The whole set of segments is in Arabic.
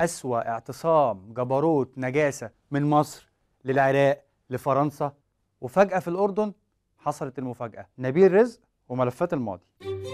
أسوأ اعتصام جبروت نجاسة من مصر للعراق لفرنسا، وفجأة في الأردن حصلت المفاجأة. نبيل رزق وملفات الماضي.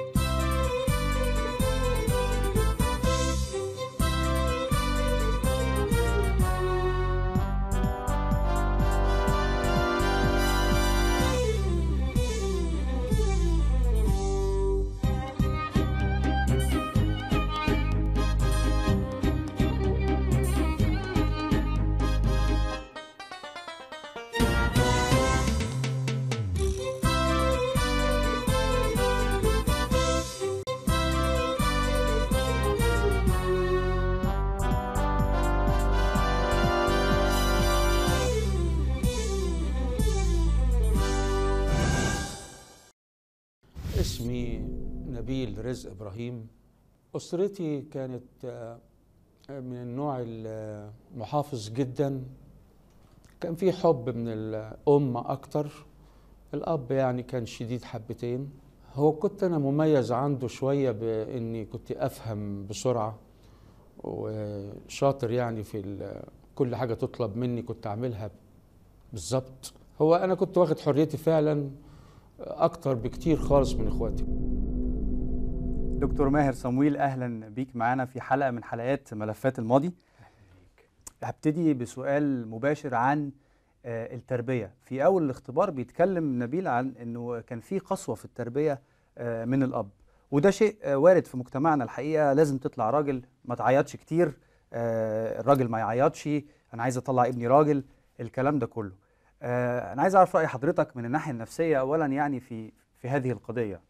اسمي نبيل رزق إبراهيم. أسرتي كانت من النوع المحافظ جدا، كان في حب من الأم أكتر. الأب يعني كان شديد حبتين. هو كنت أنا مميز عنده شوية بإني كنت أفهم بسرعة وشاطر، يعني في كل حاجة تطلب مني كنت أعملها بالظبط. هو أنا كنت واخد حريتي فعلا أكتر بكتير خالص من إخواتي. دكتور ماهر صمويل، أهلا بيك معانا في حلقة من حلقات ملفات الماضي. هبتدي بسؤال مباشر عن التربية. في أول الاختبار بيتكلم نبيل عن أنه كان في قسوة في التربية من الأب، وده شيء وارد في مجتمعنا الحقيقة. لازم تطلع راجل، ما تعيطش كتير، الراجل ما يعيطش، أنا عايز أطلع ابني راجل، الكلام ده كله. أنا عايز أعرف رأي حضرتك من الناحية النفسية أولا، يعني في هذه القضية.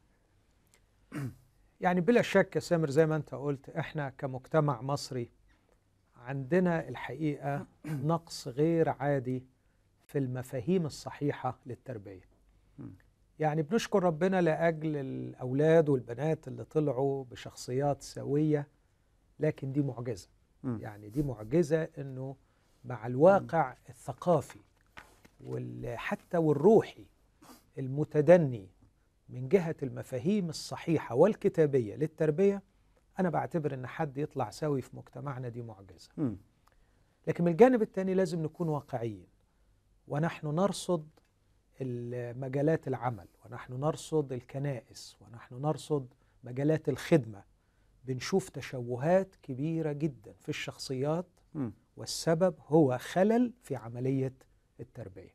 يعني بلا شك يا سامر، زي ما أنت قلت، إحنا كمجتمع مصري عندنا الحقيقة نقص غير عادي في المفاهيم الصحيحة للتربية. يعني بنشكر ربنا لأجل الأولاد والبنات اللي طلعوا بشخصيات سوية، لكن دي معجزة. يعني دي معجزة إنه مع الواقع الثقافي حتى والروحي المتدني من جهة المفاهيم الصحيحة والكتابية للتربية، أنا بعتبر إن حد يطلع سوي في مجتمعنا دي معجزة. لكن من الجانب الثاني لازم نكون واقعيين، ونحن نرصد مجالات العمل، ونحن نرصد الكنائس، ونحن نرصد مجالات الخدمة. بنشوف تشوهات كبيرة جدا في الشخصيات، والسبب هو خلل في عملية التربية.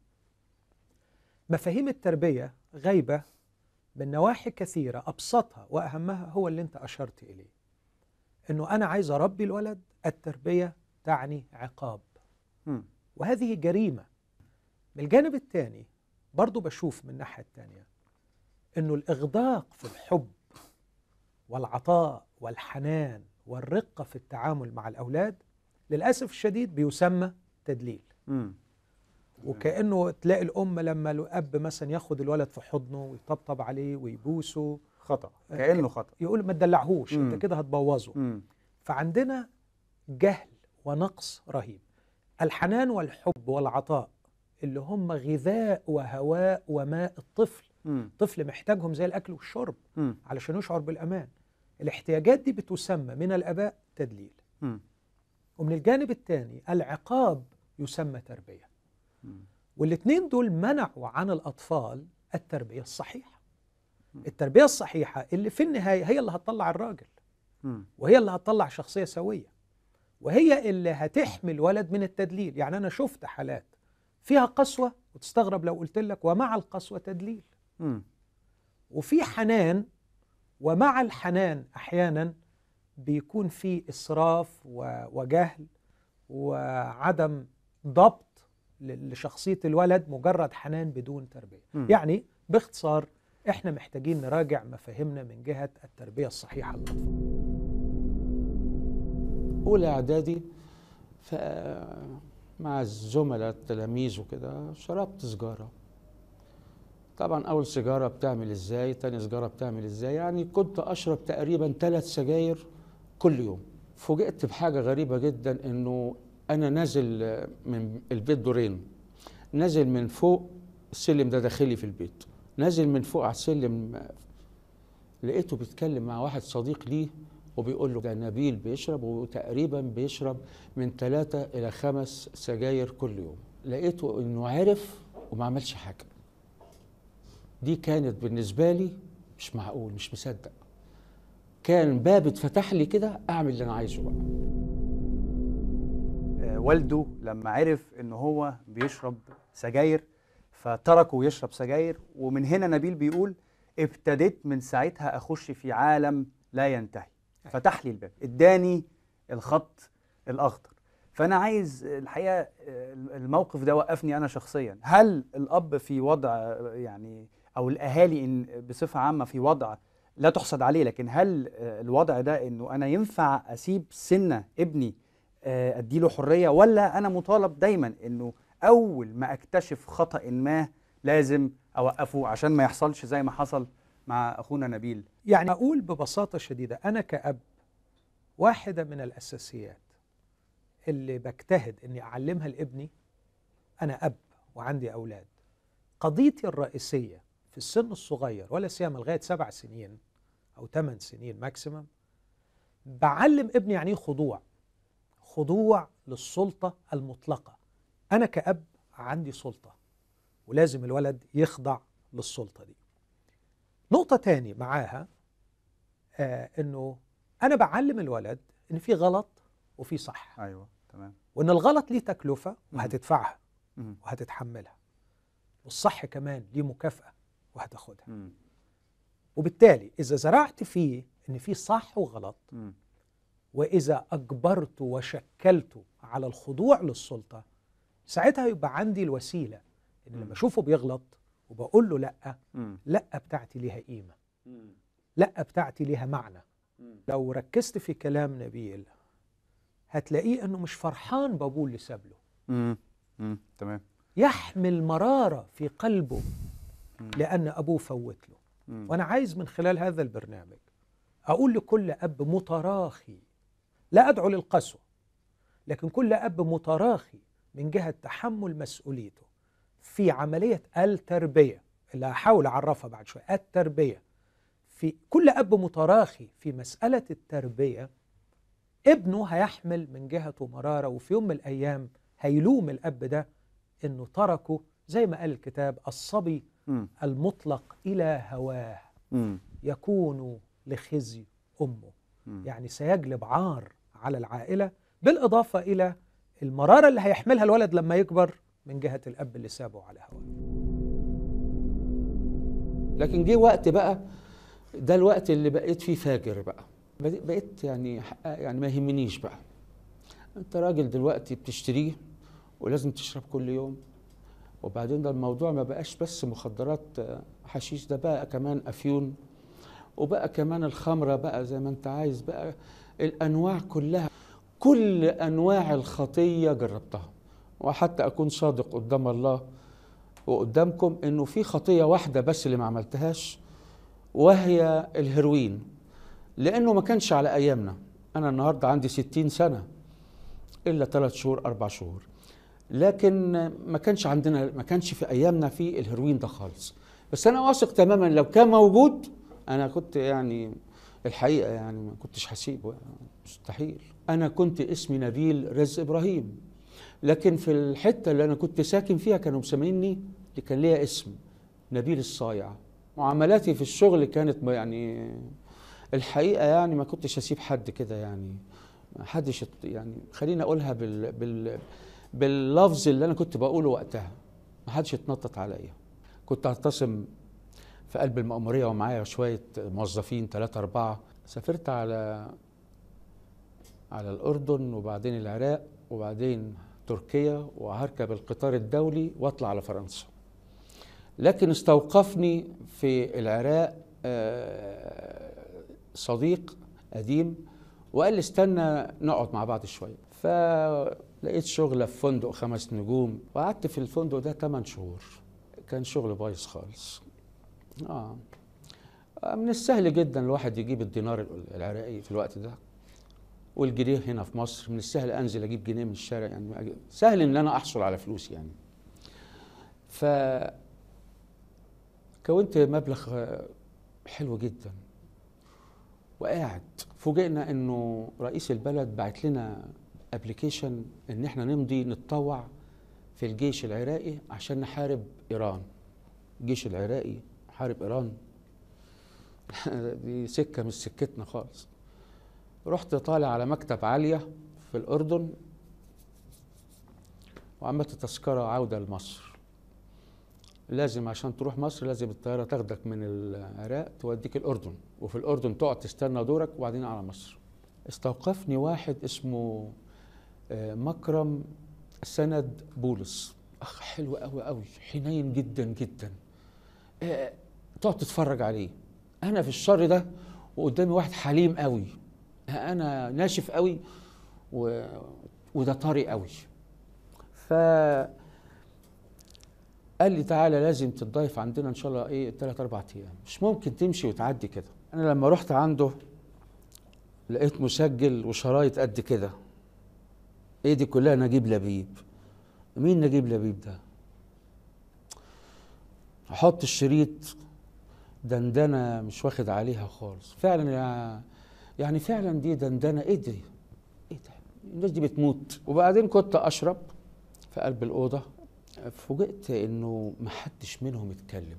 مفاهيم التربية غايبة من نواحي كثيرة، أبسطها وأهمها هو اللي أنت أشرت إليه، أنه أنا عايز أربي الولد. التربية تعني عقاب، وهذه جريمة. من الجانب الثاني برضو بشوف من الناحية الثانية أنه الإغداق في الحب والعطاء والحنان والرقة في التعامل مع الأولاد للأسف الشديد بيسمى تدليل. وكأنه تلاقي الأم لما الأب مثلا ياخد الولد في حضنه ويطبطب عليه ويبوسه، خطأ، كأنه خطأ، يقول ما تدلعهوش، انت كده هتبوظه. فعندنا جهل ونقص رهيب. الحنان والحب والعطاء اللي هم غذاء وهواء وماء الطفل. الطفل محتاجهم زي الأكل والشرب علشان يشعر بالأمان. الاحتياجات دي بتسمى من الآباء تدليل. ومن الجانب الثاني العقاب يسمى تربية. والاثنين دول منعوا عن الأطفال التربية الصحيحة. التربية الصحيحة اللي في النهاية هي اللي هتطلع الراجل، وهي اللي هتطلع شخصية سوية، وهي اللي هتحمي الولد من التدليل. يعني أنا شفت حالات فيها قسوة وتستغرب لو قلت لك ومع القسوة تدليل، وفي حنان، ومع الحنان أحيانا بيكون في إسراف وجهل وعدم ضبط لشخصية الولد، مجرد حنان بدون تربية. يعني باختصار احنا محتاجين نراجع مفاهيمنا من جهة التربية الصحيحة للأطفال. أولى إعدادي مع الزملاء التلاميذ وكده شربت سجارة. طبعا أول سيجارة بتعمل إزاي، تاني سيجارة بتعمل إزاي، يعني كنت أشرب تقريبا 3 سجاير كل يوم. فوجئت بحاجة غريبة جدا، إنه أنا نازل من البيت دورين، نازل من فوق السلم ده داخلي في البيت، نازل من فوق على السلم لقيته بيتكلم مع واحد صديق ليه وبيقول له ده نبيل بيشرب، وتقريبا بيشرب من 3 إلى 5 سجاير كل يوم. لقيته إنه عرف وما عملش حاجة. دي كانت بالنسبة لي مش معقول، مش مصدق. كان باب اتفتح لي كده أعمل اللي أنا عايزه بقى. والده لما عرف إن هو بيشرب سجاير فتركه يشرب سجاير، ومن هنا نبيل بيقول ابتديت من ساعتها أخش في عالم لا ينتهي. فتح لي الباب، اداني الخط الأخضر. فأنا عايز الحقيقة الموقف ده وقفني أنا شخصيا. هل الأب في وضع يعني أو الأهالي إن بصفة عامة في وضع لا تحسد عليه، لكن هل الوضع ده إنه أنا ينفع أسيب سنة ابني أديله حرية، ولا أنا مطالب دايما إنه أول ما أكتشف خطأ ما لازم أوقفه عشان ما يحصلش زي ما حصل مع أخونا نبيل؟ يعني أقول ببساطة شديدة، أنا كأب واحدة من الأساسيات اللي بجتهد أني أعلمها لابني، أنا أب وعندي أولاد، قضيتي الرئيسية في السن الصغير ولا سيما لغاية 7 سنين أو 8 سنين ماكسيمم، بعلم ابني يعني خضوع للسلطة المطلقة. أنا كأب عندي سلطة ولازم الولد يخضع للسلطة دي. نقطة تاني معاها إنه أنا بعلم الولد إن في غلط وفي صح. أيوة تمام. وإن الغلط ليه تكلفة وهتدفعها وهتتحملها، والصح كمان ليه مكافأة وهتاخدها. وبالتالي إذا زرعت فيه إن في صح وغلط، وإذا أجبرته وشكلته على الخضوع للسلطة، ساعتها يبقى عندي الوسيلة إن لما أشوفه بيغلط وبقول له لأ، لأ بتاعتي ليها قيمة، لأ بتاعتي ليها معنى. لو ركزت في كلام نبيل هتلاقيه أنه مش فرحان بأبوه اللي ساب له. تمام. يحمل مرارة في قلبه لأن أبوه فوت له. وأنا عايز من خلال هذا البرنامج أقول لكل أب متراخي، لا أدعو للقسوة، لكن كل أب متراخي من جهة تحمل مسؤوليته في عملية التربية اللي هحاول أعرفها بعد شوية. التربية، في كل أب متراخي في مسألة التربية، ابنه هيحمل من جهته مرارة، وفي يوم من الأيام هيلوم الأب ده إنه تركه زي ما قال الكتاب: الصبي المطلق إلى هواه يكون لخزي أمه. يعني سيجلب عار على العائلة، بالإضافة إلى المرارة اللي هيحملها الولد لما يكبر من جهة الأب اللي سابه على هواه. لكن جه وقت بقى، ده الوقت اللي بقيت فيه فاجر بقى. بقيت يعني ما يهمنيش بقى. انت راجل دلوقتي بتشتريه ولازم تشرب كل يوم، وبعدين ده الموضوع ما بقاش بس مخدرات حشيش، ده بقى كمان أفيون، وبقى كمان الخمرة بقى زي ما انت عايز، بقى الأنواع كلها، كل أنواع الخطية جربتها. وحتى أكون صادق قدام الله وقدامكم إنه في خطية واحدة بس اللي ما عملتهاش، وهي الهيروين، لأنه ما كانش على أيامنا. أنا النهاردة عندي 60 سنة إلا 3 شهور 4 شهور، لكن ما كانش عندنا، ما كانش في أيامنا في الهيروين ده خالص. بس أنا واثق تماما لو كان موجود أنا كنت يعني الحقيقة يعني ما كنتش هسيبه، مستحيل. أنا كنت اسمي نبيل رزق إبراهيم، لكن في الحتة اللي أنا كنت ساكن فيها كانوا مسميني، اللي كان ليا اسم نبيل الصايع. معاملاتي في الشغل كانت يعني الحقيقة يعني ما كنتش هسيب حد كده، يعني ما حدش يعني، خليني أقولها باللفظ اللي أنا كنت بقوله وقتها، ما حدش يتنطط عليا. كنت أعتصم في قلب المأمورية ومعايا شوية موظفين 3 4. سافرت على الأردن وبعدين العراق وبعدين تركيا، وهركب القطار الدولي واطلع على فرنسا. لكن استوقفني في العراق صديق قديم وقال لي استنى نقعد مع بعض شوية. فلقيت شغلة في فندق 5 نجوم، وقعدت في الفندق ده 8 شهور. كان شغل بايظ خالص. من السهل جدا الواحد يجيب الدينار العراقي في الوقت ده، والجنيه هنا في مصر من السهل انزل اجيب جنيه من الشارع، يعني سهل ان انا احصل على فلوس يعني. فكونت مبلغ حلو جدا، وقاعد فوجئنا انه رئيس البلد بعت لنا ابلكيشن ان احنا نمضي نتطوع في الجيش العراقي عشان نحارب ايران. الجيش العراقي حارب ايران؟ دي سكه مش سكتنا خالص. رحت طالع على مكتب عاليه في الاردن وعملت تذكره عوده لمصر. لازم عشان تروح مصر لازم الطياره تاخدك من العراق توديك الاردن، وفي الاردن تقعد تستنى دورك وبعدين على مصر. استوقفني واحد اسمه مكرم سند بولس، اخ حلو قوي قوي، حنين جدا جدا، تقعد تتفرج عليه. انا في الشر ده وقدامي واحد حليم قوي، انا ناشف قوي وده طري قوي. ف قال لي تعالى لازم تتضايف عندنا ان شاء الله 3-4 ايام، مش ممكن تمشي وتعدي كده. انا لما رحت عنده لقيت مسجل وشرايط قد كده، ايه دي كلها؟ نجيب لبيب. مين نجيب لبيب ده؟ احط الشريط، دندنه مش واخد عليها خالص فعلا، يعني فعلا دي دندنه. ايه ده؟ ايه ده؟ الناس دي بتموت. وبعدين كنت اشرب في قلب الاوضه، فوجئت انه محدش منهم اتكلم.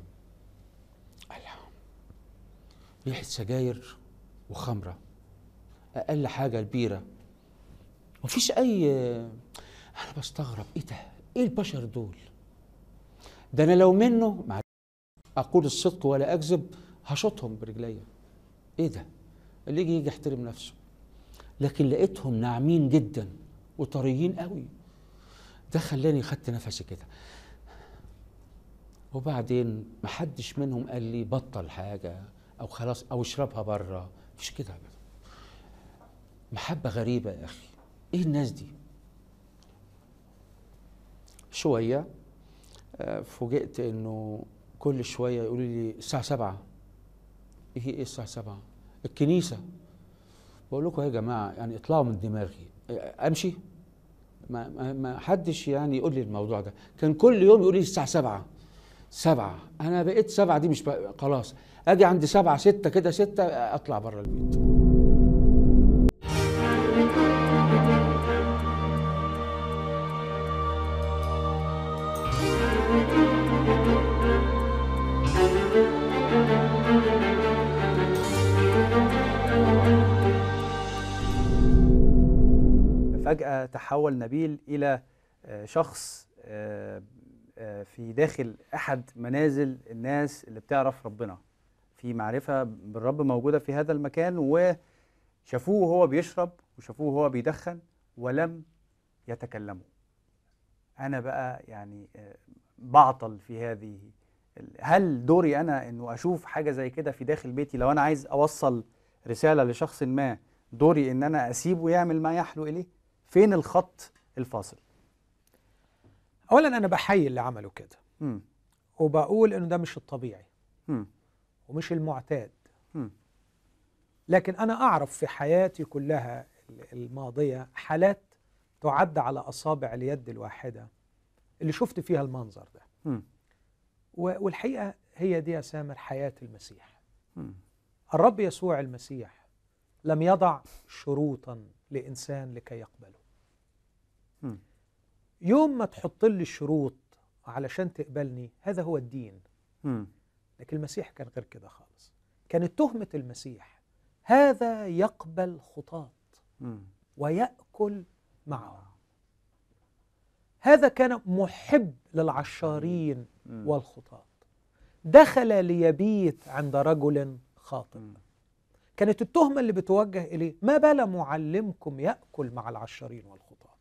ريحه سجاير وخمره، اقل حاجه البيره، مفيش انا بستغرب ايه ده؟ ايه البشر دول؟ ده انا لو منه اقول الصدق ولا اكذب هشوطهم برجليا. ايه ده؟ اللي يجي يحترم نفسه. لكن لقيتهم ناعمين جدا وطريين قوي، ده خلاني خدت نفسي كده. وبعدين محدش منهم قال لي بطل حاجه او خلاص او اشربها بره، مش كده ابدا. محبه غريبه يا اخي، ايه الناس دي؟ شويه فوجئت انه كل شويه يقولوا لي الساعه 7. ايه الساعه 7؟ الكنيسه. بقول لكم يا جماعه يعني اطلعوا من دماغي، امشي؟ ما حدش يعني يقول لي الموضوع ده. كان كل يوم يقول لي الساعه 7. انا بقيت 7 دي مش خلاص، اجي عند 7 6 كده 6 اطلع بره البيت. فجأة تحول نبيل إلى شخص في داخل أحد منازل الناس اللي بتعرف ربنا، في معرفة بالرب موجودة في هذا المكان، وشافوه وهو بيشرب وشافوه وهو بيدخن ولم يتكلموا. أنا بقى يعني بعطل في هذه. هل دوري أنا أنه أشوف حاجة زي كده في داخل بيتي؟ لو أنا عايز أوصل رسالة لشخص ما، دوري أن أنا أسيبه يعمل ما يحلو إليه؟ فين الخط الفاصل؟ اولا انا بحيي اللي عملوا كده، وبقول انه ده مش الطبيعي ومش المعتاد. لكن انا اعرف في حياتي كلها الماضيه حالات تعد على اصابع اليد الواحده اللي شفت فيها المنظر ده. والحقيقه هي دي يا سامر حياه المسيح. الرب يسوع المسيح لم يضع شروطا لانسان لكي يقبله. يوم ما تحط لي الشروط علشان تقبلني، هذا هو الدين. لكن المسيح كان غير كده خالص. كانت تهمة المسيح هذا يقبل خطاة ويأكل معهم. هذا كان محب للعشارين والخطاة، دخل ليبيت عند رجل خاطئ. كانت التهمة اللي بتوجه إليه ما بال معلمكم يأكل مع العشارين والخطاة.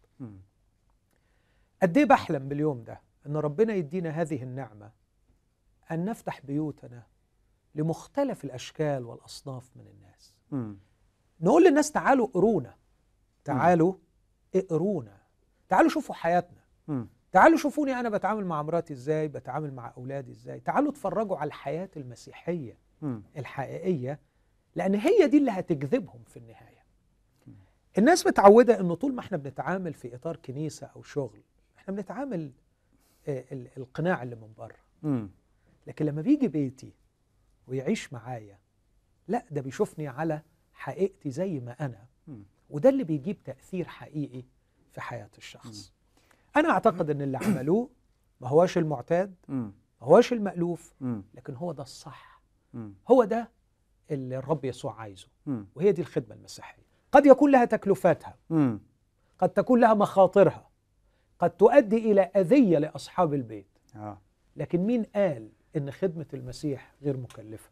قد ايه بحلم باليوم ده ان ربنا يدينا هذه النعمة ان نفتح بيوتنا لمختلف الاشكال والاصناف من الناس. نقول للناس تعالوا اقرونا، تعالوا اقرونا، تعالوا شوفوا حياتنا، تعالوا شوفوني انا بتعامل مع مراتي ازاي، بتعامل مع اولادي ازاي، تعالوا اتفرجوا على الحياة المسيحية الحقيقية، لان هي دي اللي هتجذبهم في النهاية. الناس متعودة انه طول ما احنا بنتعامل في اطار كنيسة او شغل احنا بنتعامل القناع اللي من بره. لكن لما بيجي بيتي ويعيش معايا، لا ده بيشوفني على حقيقتي زي ما أنا، وده اللي بيجيب تأثير حقيقي في حياة الشخص. أنا أعتقد أن اللي عملوه ما هواش المعتاد، ما هواش المألوف، لكن هو ده الصح، هو ده اللي الرب يسوع عايزه، وهي دي الخدمة المسيحية. قد يكون لها تكلفتها، قد تكون لها مخاطرها، قد تؤدي إلى أذية لأصحاب البيت، لكن مين قال إن خدمة المسيح غير مكلفة؟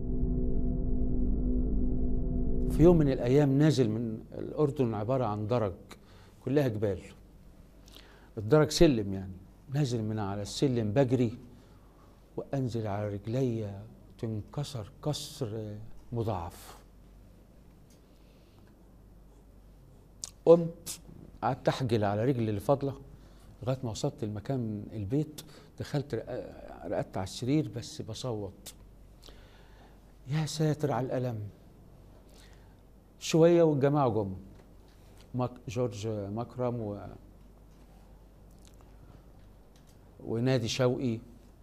في يوم من الأيام نازل من الأردن عبارة عن درج كلها جبال، الدرج سلم يعني، نازل من على السلم بجري وأنزل على رجلي تنكسر كسر مضاعف. قمت قعدت أحجل على رجلي اللي فاضلة لغاية ما وصلت المكان البيت، دخلت رقدت على السرير بس بصوت يا ساتر على الألم. شوية والجماعة جم، جورج مكرم ونادي شوقي،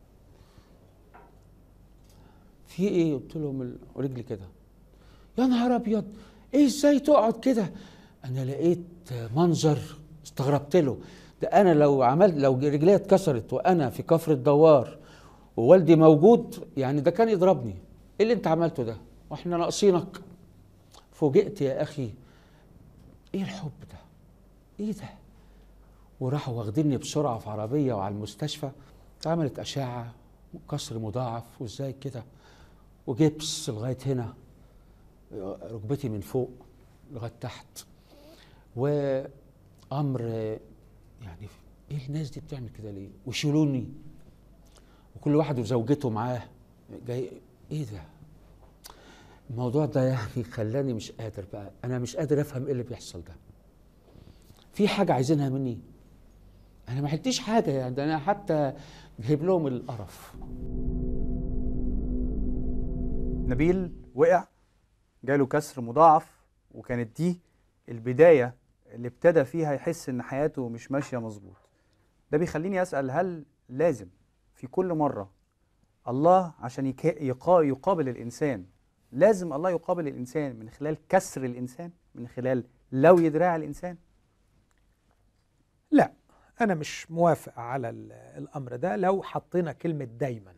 في ايه؟ قلت لهم رجلي كده. يا نهار ابيض، ايه ازاي تقعد كده؟ انا لقيت منظر استغربت له، ده انا لو رجلي اتكسرت وانا في كفر الدوار ووالدي موجود يعني ده كان يضربني. ايه اللي انت عملته ده واحنا ناقصينك؟ فوجئت يا اخي، ايه الحب ده؟ ايه ده؟ وراحوا واخديني بسرعه في عربيه وعلى المستشفى، اتعملت اشعه كسر مضاعف وازاي كده وجبس لغايه هنا، ركبتي من فوق لغايه تحت، وامر يعني ايه الناس دي بتعمل كده ليه؟ ويشيلوني وكل واحد وزوجته معاه جاي. ايه ده؟ الموضوع ده يعني خلاني مش قادر بقى، انا مش قادر افهم ايه اللي بيحصل ده. في حاجه عايزينها مني؟ انا ما حلتيش حاجه يعني، ده انا حتى جايب لهم القرف. نبيل وقع، جاله كسر مضاعف، وكانت دي البداية اللي ابتدى فيها يحس ان حياته مش ماشية مظبوط. ده بيخليني اسأل، هل لازم في كل مرة الله عشان يقابل الإنسان، لازم الله يقابل الإنسان من خلال كسر الإنسان، من خلال لوي دراع الإنسان؟ لا، أنا مش موافق على الأمر ده لو حطينا كلمة دايما.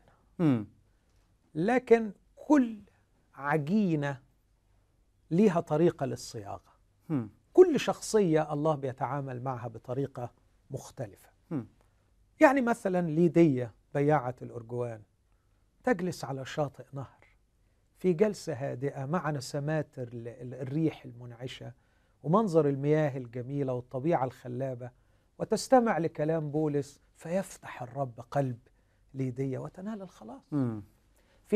لكن كل عجينة ليها طريقة للصياغة. كل شخصية الله بيتعامل معها بطريقة مختلفة. يعني مثلا ليدية بياعة الأرجوان تجلس على شاطئ نهر في جلسة هادئة مع نسمات الريح المنعشة ومنظر المياه الجميلة والطبيعة الخلابة، وتستمع لكلام بولس فيفتح الرب قلب ليدية وتنال الخلاص. في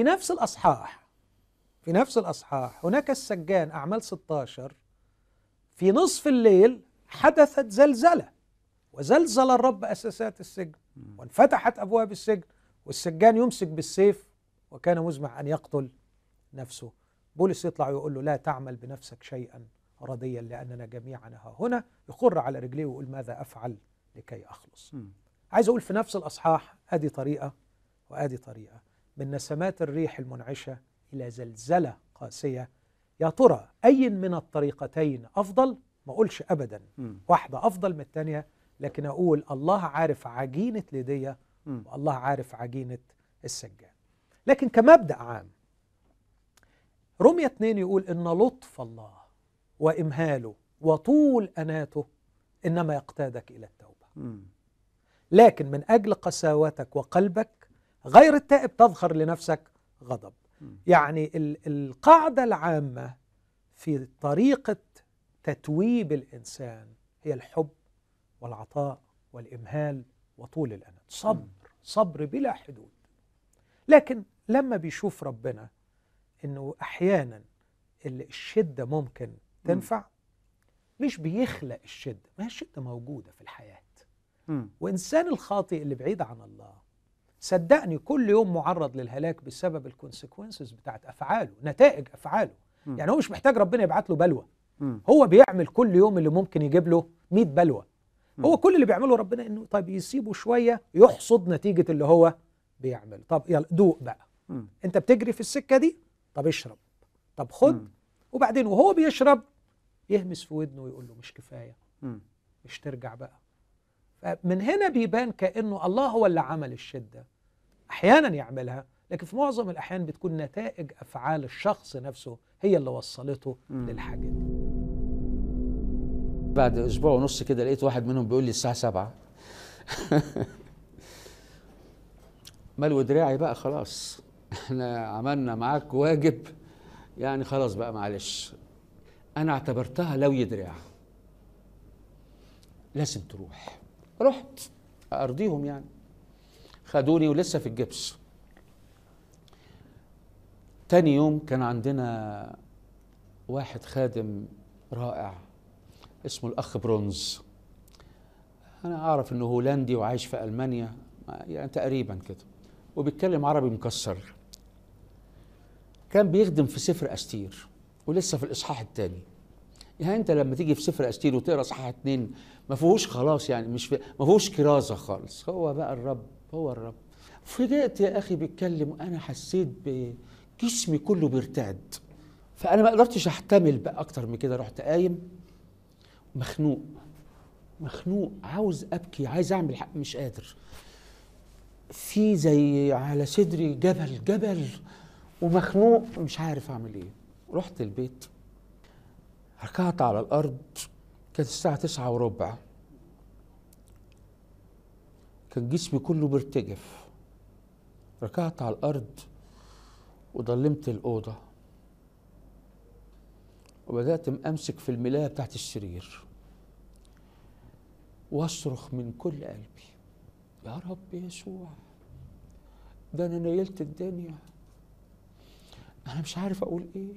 نفس الأصحاح هناك السجان، أعمال 16، في نصف الليل حدثت زلزلة وزلزل الرب أساسات السجن وانفتحت أبواب السجن، والسجان يمسك بالسيف وكان مزمع أن يقتل نفسه. بولس يطلع ويقول له لا تعمل بنفسك شيئا رديا لأننا جميعا ها هنا. يخر على رجليه ويقول ماذا أفعل لكي أخلص؟ عايز أقول في نفس الأصحاح أدي طريقة وأدي طريقة، من نسمات الريح المنعشة إلى زلزلة قاسية. يا ترى أي من الطريقتين أفضل؟ ما أقولش أبدا واحدة أفضل من الثانية، لكن أقول الله عارف عجينة ليدية والله عارف عجينة السجان. لكن كمبدأ عام رمية 2 يقول إن لطف الله وإمهاله وطول أناته إنما يقتادك إلى التوبة، لكن من أجل قساوتك وقلبك غير التائب تظهر لنفسك غضب. يعني القاعدة العامة في طريقة تتويب الإنسان هي الحب والعطاء والإمهال وطول الأنات، صبر بلا حدود. لكن لما بيشوف ربنا إنه أحيانا الشدة ممكن تنفع، مش بيخلق الشدة، ما هي الشدة موجودة في الحياة. وإنسان الخاطئ اللي بعيد عن الله صدقني كل يوم معرض للهلاك بسبب الكونسيكونسز بتاعت أفعاله، نتائج أفعاله. يعني هو مش محتاج ربنا يبعت له بلوى، هو بيعمل كل يوم اللي ممكن يجيب له 100 بلوى. هو كل اللي بيعمله ربنا إنه طيب يسيبه شوية يحصد نتيجة اللي هو بيعمل. طب يلا دوق بقى، أنت بتجري في السكة دي، طب اشرب، طب خد وبعدين وهو بيشرب يهمس في ودنه ويقول له مش كفاية، مش ترجع بقى. فمن هنا بيبان كأنه الله هو اللي عمل الشدة. أحيانا يعملها، لكن في معظم الأحيان بتكون نتائج أفعال الشخص نفسه هي اللي وصلته للحاجة دي. بعد أسبوع ونص كده لقيت واحد منهم بيقول لي الساعة 7 ملو دراعي بقى، خلاص احنا عملنا معاك واجب يعني، خلاص بقى معلش. أنا اعتبرتها لوي دراع، لازم تروح. رحت أرضيهم يعني، خدوني ولسه في الجبس. تاني يوم كان عندنا واحد خادم رائع اسمه الأخ برونز. أنا أعرف إنه هولندي وعايش في ألمانيا يعني تقريبا كده، وبيتكلم عربي مكسر. كان بيخدم في سفر أستير ولسه في الإصحاح الثاني. يعني أنت لما تيجي في سفر أستير وتقرأ إصحاح 2 ما فيهوش خلاص يعني، مش ما فيهوش كرازة خالص، هو بقى الرب، هو الرب. فجأت يا أخي بيتكلم وأنا حسيت بجسمي كله بيرتعد، فأنا ما قدرتش أحتمل بقى أكتر من كده. رحت قايم مخنوق، عاوز أبكي، عايز أعمل حق، مش قادر. في زي على صدري جبل ومخنوق مش عارف أعمل إيه. رحت البيت، ركعت على الأرض، كانت الساعة 9:15. كان جسمي كله بيرتجف. ركعت على الأرض وضلمت الأوضة، وبدأت أمسك في الملاية بتاعت السرير واصرخ من كل قلبي: يا رب يسوع، ده أنا نيلت الدنيا، أنا مش عارف أقول إيه.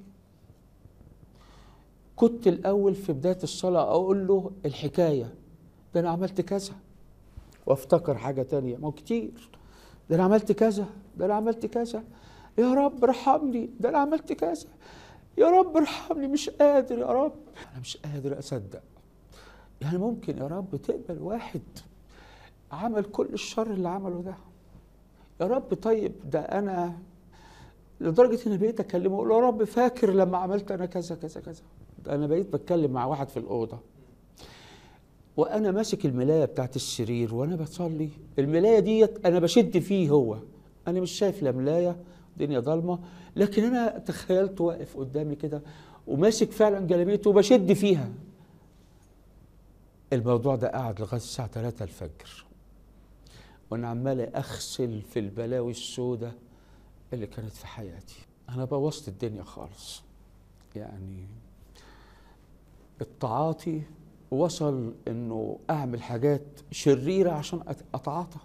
كنت الأول في بداية الصلاة أقول له الحكاية، ده أنا عملت كذا، وافتكر حاجة تانية، ما هو كتير، ده أنا عملت كذا، ده أنا عملت كذا، يا رب ارحمني، ده أنا عملت كذا، يا رب ارحمني، مش قادر يا رب، أنا مش قادر أصدق. يعني ممكن يا رب تقبل واحد عمل كل الشر اللي عمله ده؟ يا رب طيب، ده أنا لدرجة إن بقيت أكلمه أقول له يا رب فاكر لما عملت أنا كذا كذا كذا. ده أنا بقيت بتكلم مع واحد في الأوضة وأنا ماسك الملاية بتاعت السرير وأنا بصلي. الملاية ديت أنا بشد فيه، هو أنا مش شايف لا ملاية، الدنيا ضلمة، لكن أنا تخيلت واقف قدامي كده وماسك فعلا جلابيته وبشد فيها. الموضوع ده قعد لغاية الساعة 3 الفجر وأنا عمال أغسل في البلاوي السوداء اللي كانت في حياتي. أنا بوظت الدنيا خالص. يعني التعاطي وصل إنه أعمل حاجات شريرة عشان أتعاطى.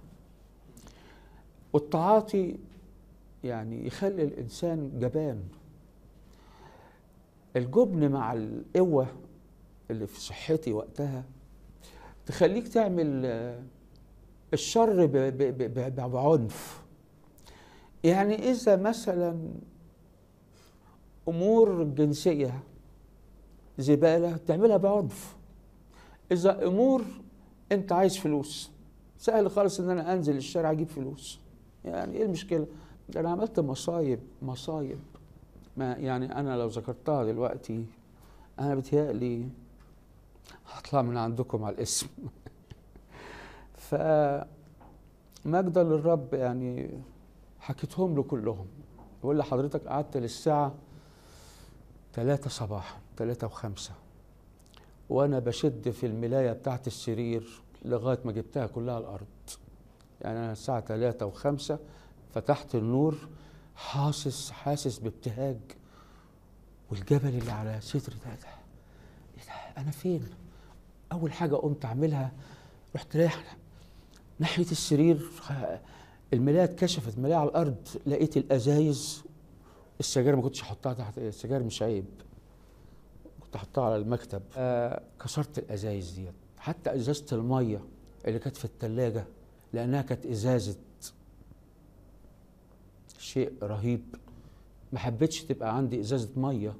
والتعاطي يعني يخلي الإنسان جبان. الجبن مع القوة اللي في صحتي وقتها تخليك تعمل الشر بعنف. يعني إذا مثلا أمور جنسية زبالة تعملها بعنف. إذا أمور أنت عايز فلوس، سهل خالص إن أنا أنزل الشارع أجيب فلوس. يعني إيه المشكلة؟ ده أنا عملت مصايب. ما يعني أنا لو ذكرتها دلوقتي أنا بتهيألي هطلع من عندكم على الاسم. فمجدا للرب يعني حكيتهم له كلهم. بقول لحضرتك قعدت للساعة 3 صباحا، 3 و5، وأنا بشد في الملاية بتاعت السرير لغاية ما جبتها كلها الأرض. يعني أنا الساعة 3 و5 فتحت النور، حاسس بابتهاج، والجبل اللي على صدري ده إيه ده؟ أنا فين؟ أول حاجة قمت أعملها رحت رايح ناحية السرير، الملاية اتكشفت، الملاية على الأرض، لقيت الأزايز. السجاير ما كنتش أحطها تحت، السجاير مش عيب، كنت أحطها على المكتب. كسرت الأزايز ديت، حتى إزازة المية اللي كانت في التلاجة لأنها كانت إزازة، شيء رهيب. ما حبيتش تبقى عندي إزازة مية،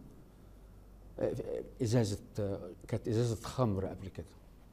كانت إزازة خمر قبل كده.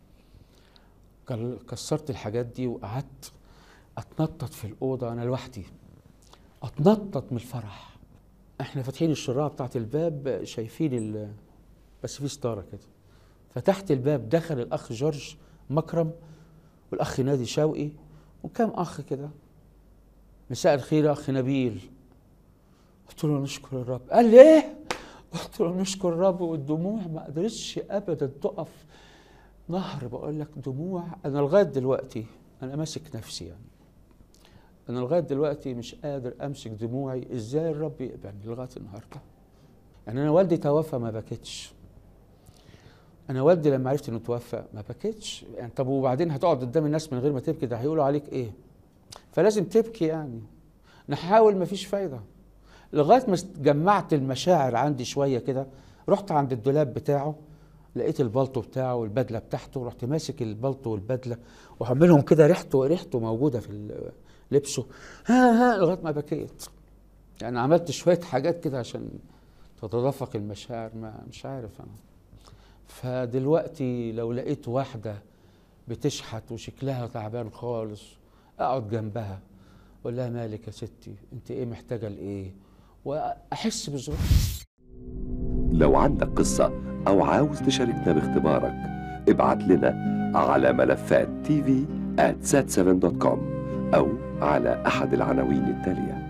كسرت الحاجات دي وقعدت أتنطط في الأوضة أنا لوحدي، أتنطط من الفرح. احنا فاتحين الشراعة بتاعت الباب، شايفين بس في ستارة كده. فتحت الباب، دخل الأخ جورج مكرم والأخ نادي شوقي وكم أخ كده. مساء الخير يا أخ نبيل. قلت له نشكر الرب. قال لي إيه؟ قلت له نشكر الرب. والدموع ما قدرتش أبدا تقف، نهر بقول لك دموع. أنا لغاية دلوقتي أنا ماسك نفسي، يعني أنا لغاية دلوقتي مش قادر أمسك دموعي. إزاي الرب يقبلني لغاية النهاردة؟ يعني أنا والدي توفى ما بكتش. أنا والدي لما عرفت إنه توفى ما بكتش. يعني طب وبعدين هتقعد قدام الناس من غير ما تبكي؟ ده هيقولوا عليك إيه؟ فلازم تبكي يعني. نحاول، مفيش فايدة. لغاية ما جمعت المشاعر عندي شوية كده، رحت عند الدولاب بتاعه، لقيت البلطو بتاعه والبدلة بتاعته، رحت ماسك البلطو والبدلة وعاملهم كده ريحته موجودة في لبسه، ها لغاية ما بكيت. يعني عملت شوية حاجات كده عشان تتدفق المشاعر، ما مش عارف أنا. فدلوقتي لو لقيت واحدة بتشحت وشكلها تعبان خالص، أقعد جنبها أقول لها مالك يا ستي، أنت إيه محتاجة لإيه، وأحس بظروفها. لو عندك قصة أو عاوز تشاركنا باختبارك، ابعت لنا على ملفات tv@sat7.com أو على أحد العناوين التالية.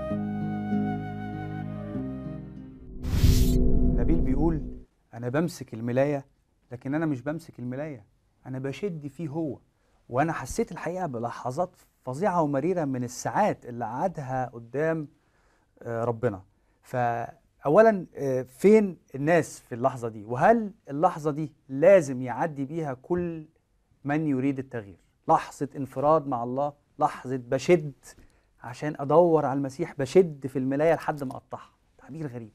نبيل بيقول أنا بمسك الملاية، لكن أنا مش بمسك الملاية، أنا بشد فيه هو. وأنا حسيت الحقيقة بلحظات فظيعة ومريرة من الساعات اللي قعدها قدام ربنا. فأولا فين الناس في اللحظة دي؟ وهل اللحظة دي لازم يعدي بيها كل من يريد التغيير؟ لحظة انفراد مع الله، لحظة بشد عشان أدور على المسيح، بشد في الملاية لحد ما أقطعها. تعبير غريب.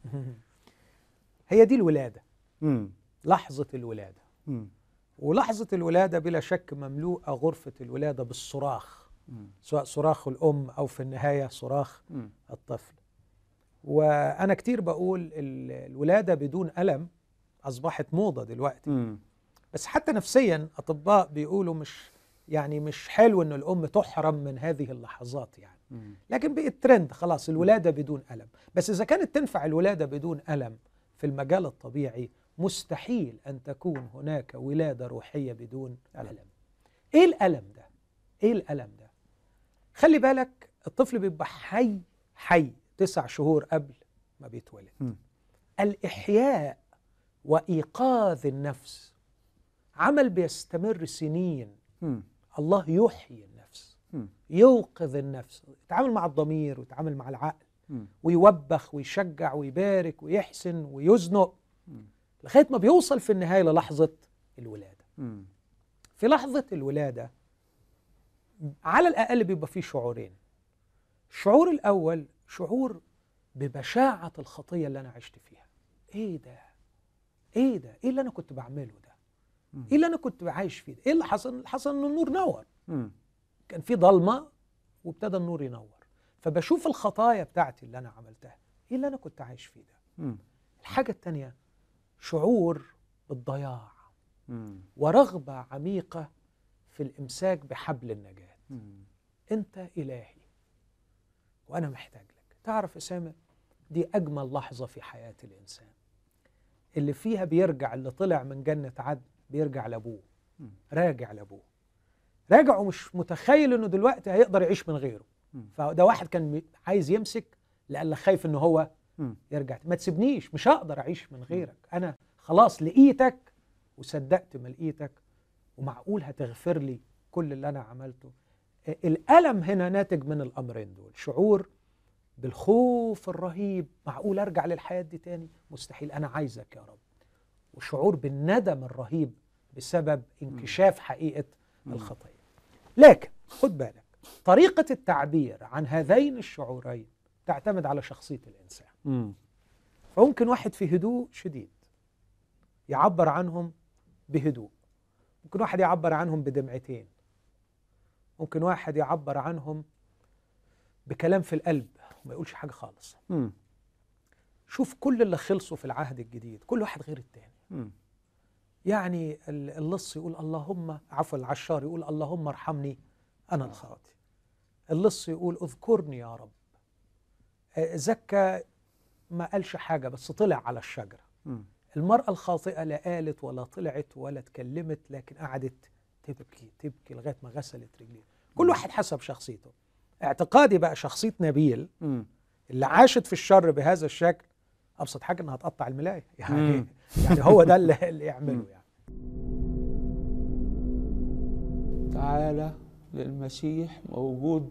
هي دي الولادة. لحظة الولادة. ولحظة الولادة بلا شك مملوءة غرفة الولادة بالصراخ، سواء صراخ الأم أو في النهاية صراخ الطفل. وأنا كتير بقول الولادة بدون ألم أصبحت موضة دلوقتي. بس حتى نفسيا أطباء بيقولوا مش حلو أن الأم تحرم من هذه اللحظات يعني. لكن بقت ترند خلاص الولادة بدون ألم. بس إذا كانت تنفع الولادة بدون ألم في المجال الطبيعي، مستحيل أن تكون هناك ولادة روحية بدون ألم. إيه الألم ده؟ إيه الألم ده؟ خلي بالك الطفل بيبقى حي 9 شهور قبل ما بيتولد. الإحياء وإيقاظ النفس عمل بيستمر سنين. الله يحيي النفس، يوقظ النفس، يتعامل مع الضمير ويتعامل مع العقل، ويوبخ ويشجع ويبارك ويحسن ويزنق، لغاية ما بيوصل في النهاية للحظة الولادة. في لحظة الولادة على الأقل بيبقى فيه شعورين. الشعور الأول شعور ببشاعة الخطية اللي أنا عشت فيها. إيه ده؟ إيه ده؟ إيه اللي أنا كنت بعمله ده؟ إيه اللي أنا كنت عايش فيه ده؟ إيه اللي حصل؟ حصل إن النور نور. كان في ضلمة وابتدى النور ينور، فبشوف الخطايا بتاعتي اللي أنا عملتها. إيه اللي أنا كنت عايش فيه ده؟ الحاجة التانية شعور بالضياع ورغبة عميقة في الإمساك بحبل النجاة. أنت إلهي وأنا محتاج لك. تعرف يا سامر، دي أجمل لحظة في حياة الإنسان، اللي فيها بيرجع، اللي طلع من جنة عدن بيرجع لأبوه، راجع لأبوه، راجع ومش متخيل أنه دلوقتي هيقدر يعيش من غيره. فده واحد كان عايز يمسك لأنه خايف أنه هو يرجع. ما تسيبنيش، مش هقدر أعيش من غيرك، أنا خلاص لقيتك وصدقت ما لقيتك، ومعقول هتغفر لي كل اللي أنا عملته. الألم هنا ناتج من الأمرين دول، شعور بالخوف الرهيب، معقول أرجع للحياة دي تاني؟ مستحيل، أنا عايزك يا رب. وشعور بالندم الرهيب بسبب انكشاف حقيقة الخطية. لكن خد بالك، طريقة التعبير عن هذين الشعورين تعتمد على شخصية الإنسان. فممكن واحد في هدوء شديد يعبر عنهم بهدوء، ممكن واحد يعبر عنهم بدمعتين، ممكن واحد يعبر عنهم بكلام في القلب وما يقولش حاجة خالص. شوف كل اللي خلصوا في العهد الجديد كل واحد غير التاني. يعني اللص يقول اللهم، عفوا العشار يقول اللهم ارحمني أنا الخاطئ. اللص يقول اذكرني يا رب. زكا ما قالش حاجة بس طلع على الشجرة. المرأة الخاطئة لا قالت ولا طلعت ولا اتكلمت، لكن قعدت تبكي تبكي لغاية ما غسلت رجليها. كل واحد حسب شخصيته. اعتقادي بقى شخصية نبيل اللي عاشت في الشر بهذا الشكل، أبسط حاجة إنها تقطع الملاية يعني. يعني هو ده اللي يعمله يعني. تعالى للمسيح موجود،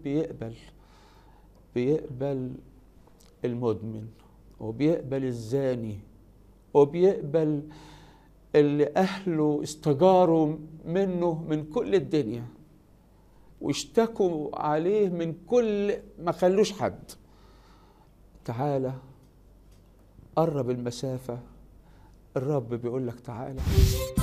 بيقبل المدمن، وبيقبل الزاني، وبيقبل اللي أهله استجاروا منه من كل الدنيا واشتكوا عليه من كل، ما خلوش حد. تعالى قرب المسافة، الرب بيقول لك تعالى.